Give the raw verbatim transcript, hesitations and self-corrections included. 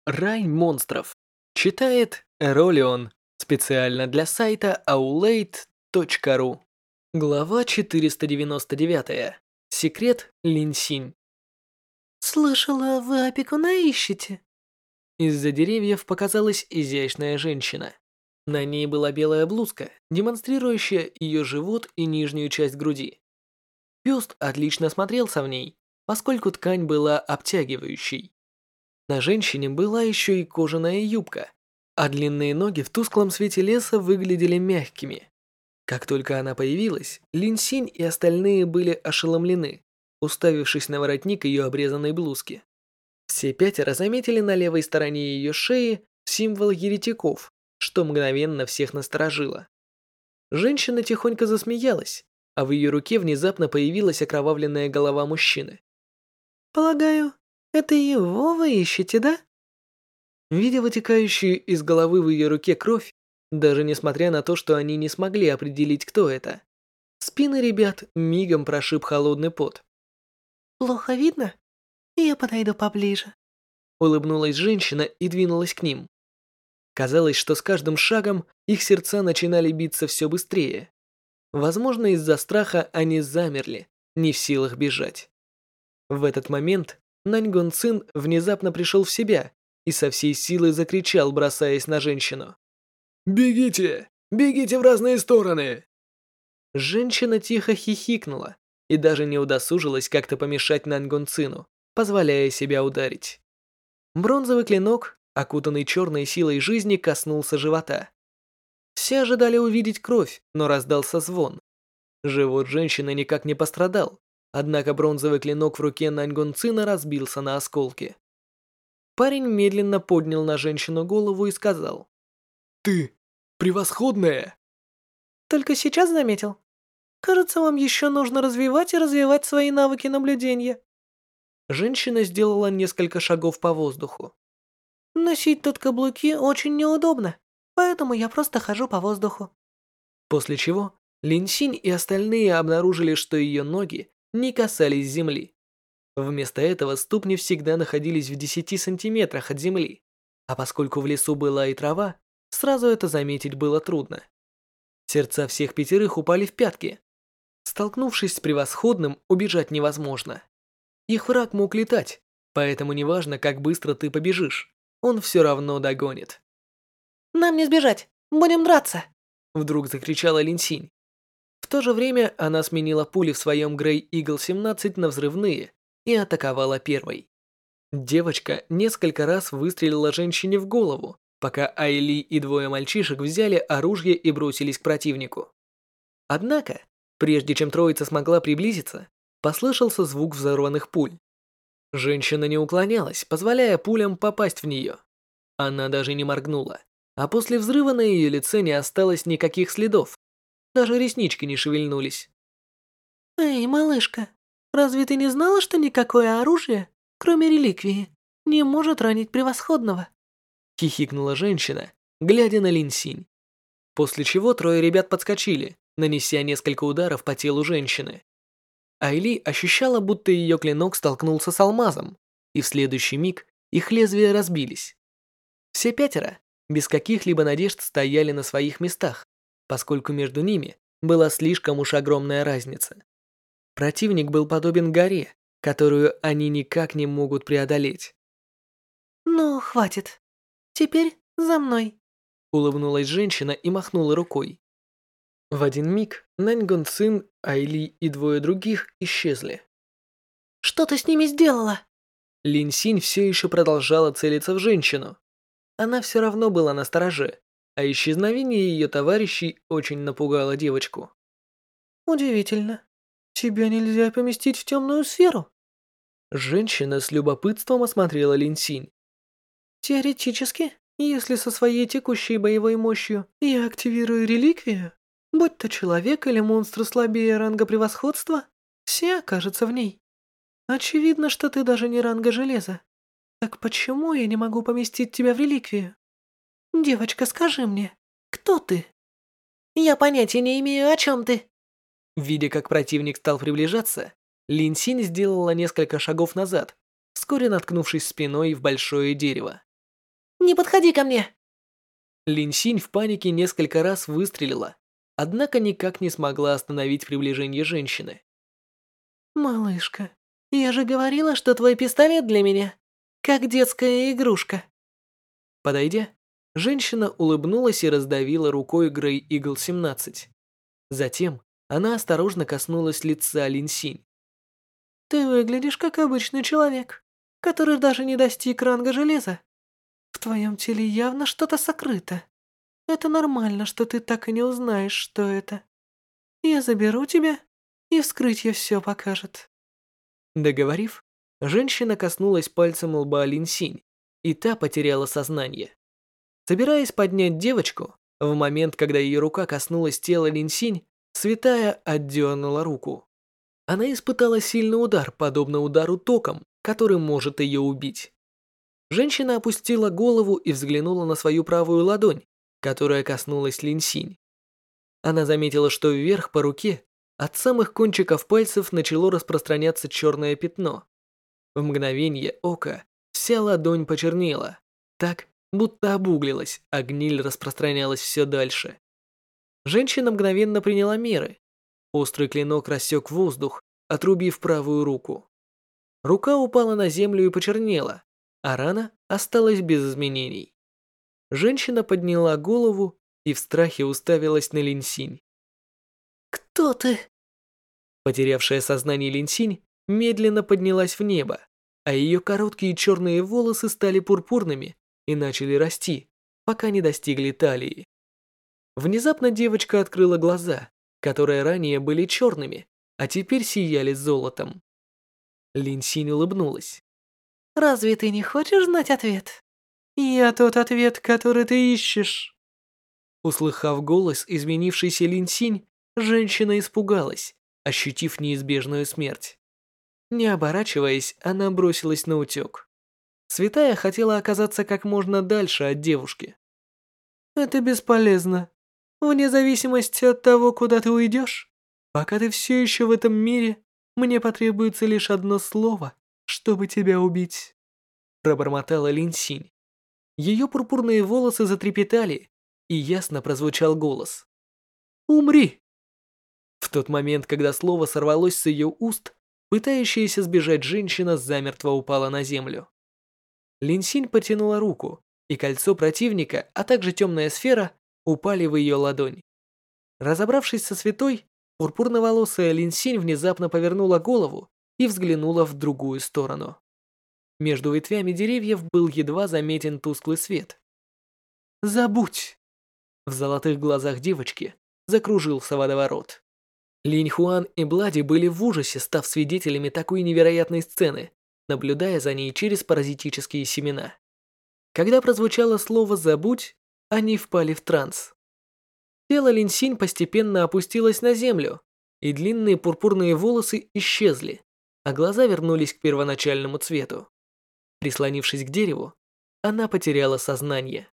Рай монстров. Читает Эролион. Специально для сайта аулейт точка ру. Глава четыреста девяносто девять. Секрет Линсинь. «Слышала, вы опекуна ищете?» Из-за деревьев показалась изящная женщина. На ней была белая блузка, демонстрирующая ее живот и нижнюю часть груди. Бюст отлично смотрелся в ней, поскольку ткань была обтягивающей. На женщине была еще и кожаная юбка, а длинные ноги в тусклом свете леса выглядели мягкими. Как только она появилась, Линсинь и остальные были ошеломлены, уставившись на воротник ее обрезанной блузки. Все пятеро заметили на левой стороне ее шеи символ еретиков, что мгновенно всех насторожило. Женщина тихонько засмеялась, а в ее руке внезапно появилась окровавленная голова мужчины. «Полагаю, это его вы ищете, да?» Видя вытекающую из головы в ее руке кровь, даже несмотря на то, что они не смогли определить, кто это, спины ребят мигом прошиб холодный пот. «Плохо видно? Я подойду поближе». Улыбнулась женщина и двинулась к ним. Казалось, что с каждым шагом их сердца начинали биться все быстрее. Возможно, из-за страха они замерли, не в силах бежать. В этот момент Нань Гон Цин внезапно пришел в себя и со всей силы закричал, бросаясь на женщину. «Бегите! Бегите в разные стороны!» Женщина тихо хихикнула и даже не удосужилась как-то помешать Нань Гон Цину, позволяя себя ударить. Бронзовый клинок, окутанный черной силой жизни, коснулся живота. Все ожидали увидеть кровь, но раздался звон. Живот женщины никак не пострадал, однако бронзовый клинок в руке Нань Гон Цина разбился на осколки. Парень медленно поднял на женщину голову и сказал: «Ты превосходная!» «Только сейчас заметил? Кажется, вам еще нужно развивать и развивать свои навыки наблюдения». Женщина сделала несколько шагов по воздуху. «Носить тут каблуки очень неудобно, поэтому я просто хожу по воздуху». После чего Линсинь и остальные обнаружили, что ее ноги не касались земли. Вместо этого ступни всегда находились в десяти сантиметрах от земли, а поскольку в лесу была и трава, сразу это заметить было трудно. Сердца всех пятерых упали в пятки. Столкнувшись с превосходным, убежать невозможно. Их враг мог летать, поэтому неважно, как быстро ты побежишь, он все равно догонит. «Нам не сбежать! Будем драться!» Вдруг закричала Линсинь. В то же время она сменила пули в своем Grey Eagle семнадцать на взрывные и атаковала первой. Девочка несколько раз выстрелила женщине в голову, пока Айли и двое мальчишек взяли оружие и бросились к противнику. Однако, прежде чем троица смогла приблизиться, послышался звук взорванных пуль. Женщина не уклонялась, позволяя пулям попасть в нее. Она даже не моргнула, а после взрыва на ее лице не осталось никаких следов. Даже реснички не шевельнулись. «Эй, малышка, разве ты не знала, что никакое оружие, кроме реликвии, не может ранить превосходного?» Хихикнула женщина, глядя на Линсинь. После чего трое ребят подскочили, нанеся несколько ударов по телу женщины. Айли ощущала, будто ее клинок столкнулся с алмазом, и в следующий миг их лезвия разбились. Все пятеро, без каких-либо надежд, стояли на своих местах, поскольку между ними была слишком уж огромная разница. Противник был подобен горе, которую они никак не могут преодолеть. «Ну, хватит. Теперь за мной». Улыбнулась женщина и махнула рукой. В один миг Нань Гон Цин, Айли и двое других исчезли. «Что ты с ними сделала?» Лин Синь все еще продолжала целиться в женщину. Она все равно была настороже, а исчезновение ее товарищей очень напугало девочку. «Удивительно. Тебя нельзя поместить в темную сферу». Женщина с любопытством осмотрела Лин Синь. «Теоретически, если со своей текущей боевой мощью я активирую реликвию, будь то человек или монстр слабее ранга превосходства, все окажутся в ней. Очевидно, что ты даже не ранга железа. Так почему я не могу поместить тебя в реликвию? Девочка, скажи мне, кто ты?» «Я понятия не имею, о чем ты». Видя, как противник стал приближаться, Лин Синь сделала несколько шагов назад, вскоре наткнувшись спиной в большое дерево. Не подходи ко мне!» Линсинь в панике несколько раз выстрелила, однако никак не смогла остановить приближение женщины. «Малышка, я же говорила, что твой пистолет для меня как детская игрушка». Подойдя, женщина улыбнулась и раздавила рукой Грей Игл семнадцать. Затем она осторожно коснулась лица Линсинь. «Ты выглядишь как обычный человек, который даже не достиг ранга железа. В твоем теле явно что-то сокрыто. Это нормально, что ты так и не узнаешь, что это. Я заберу тебя, и вскрытие все покажет». Договорив, женщина коснулась пальцем лба Линсинь, и та потеряла сознание. Собираясь поднять девочку, в момент, когда ее рука коснулась тела Линсинь, Святая отдернула руку. Она испытала сильный удар, подобно удару током, который может ее убить. Женщина опустила голову и взглянула на свою правую ладонь, которая коснулась Линсинь. Она заметила, что вверх по руке от самых кончиков пальцев начало распространяться черное пятно. В мгновение ока вся ладонь почернела, так, будто обуглилась, а гниль распространялась все дальше. Женщина мгновенно приняла меры. Острый клинок рассек воздух, отрубив правую руку. Рука упала на землю и почернела, а рана осталась без изменений. Женщина подняла голову и в страхе уставилась на Линсинь. «Кто ты?» Потерявшая сознание Линсинь медленно поднялась в небо, а ее короткие черные волосы стали пурпурными и начали расти, пока не достигли талии. Внезапно девочка открыла глаза, которые ранее были черными, а теперь сияли золотом. Линсинь улыбнулась. «Разве ты не хочешь знать ответ? Я тот ответ, который ты ищешь». Услыхав голос изменившейся Линсинь, женщина испугалась, ощутив неизбежную смерть. Не оборачиваясь, она бросилась на утек. Святая хотела оказаться как можно дальше от девушки. «Это бесполезно. Вне зависимости от того, куда ты уйдешь, пока ты все еще в этом мире, мне потребуется лишь одно слово, чтобы тебя убить», пробормотала Линсинь. Ее пурпурные волосы затрепетали, и ясно прозвучал голос. «Умри!» В тот момент, когда слово сорвалось с ее уст, пытающаяся сбежать женщина замертво упала на землю. Линсинь потянула руку, и кольцо противника, а также темная сфера упали в ее ладонь. Разобравшись со святой, пурпурноволосая Линсинь внезапно повернула голову и взглянула в другую сторону. Между ветвями деревьев был едва заметен тусклый свет. «Забудь!» В золотых глазах девочки закружился водоворот. Линь Хуан и Блади были в ужасе, став свидетелями такой невероятной сцены, наблюдая за ней через паразитические семена. Когда прозвучало слово «забудь», они впали в транс. Тело Линсинь постепенно опустилось на землю, и длинные пурпурные волосы исчезли, а глаза вернулись к первоначальному цвету. Прислонившись к дереву, она потеряла сознание.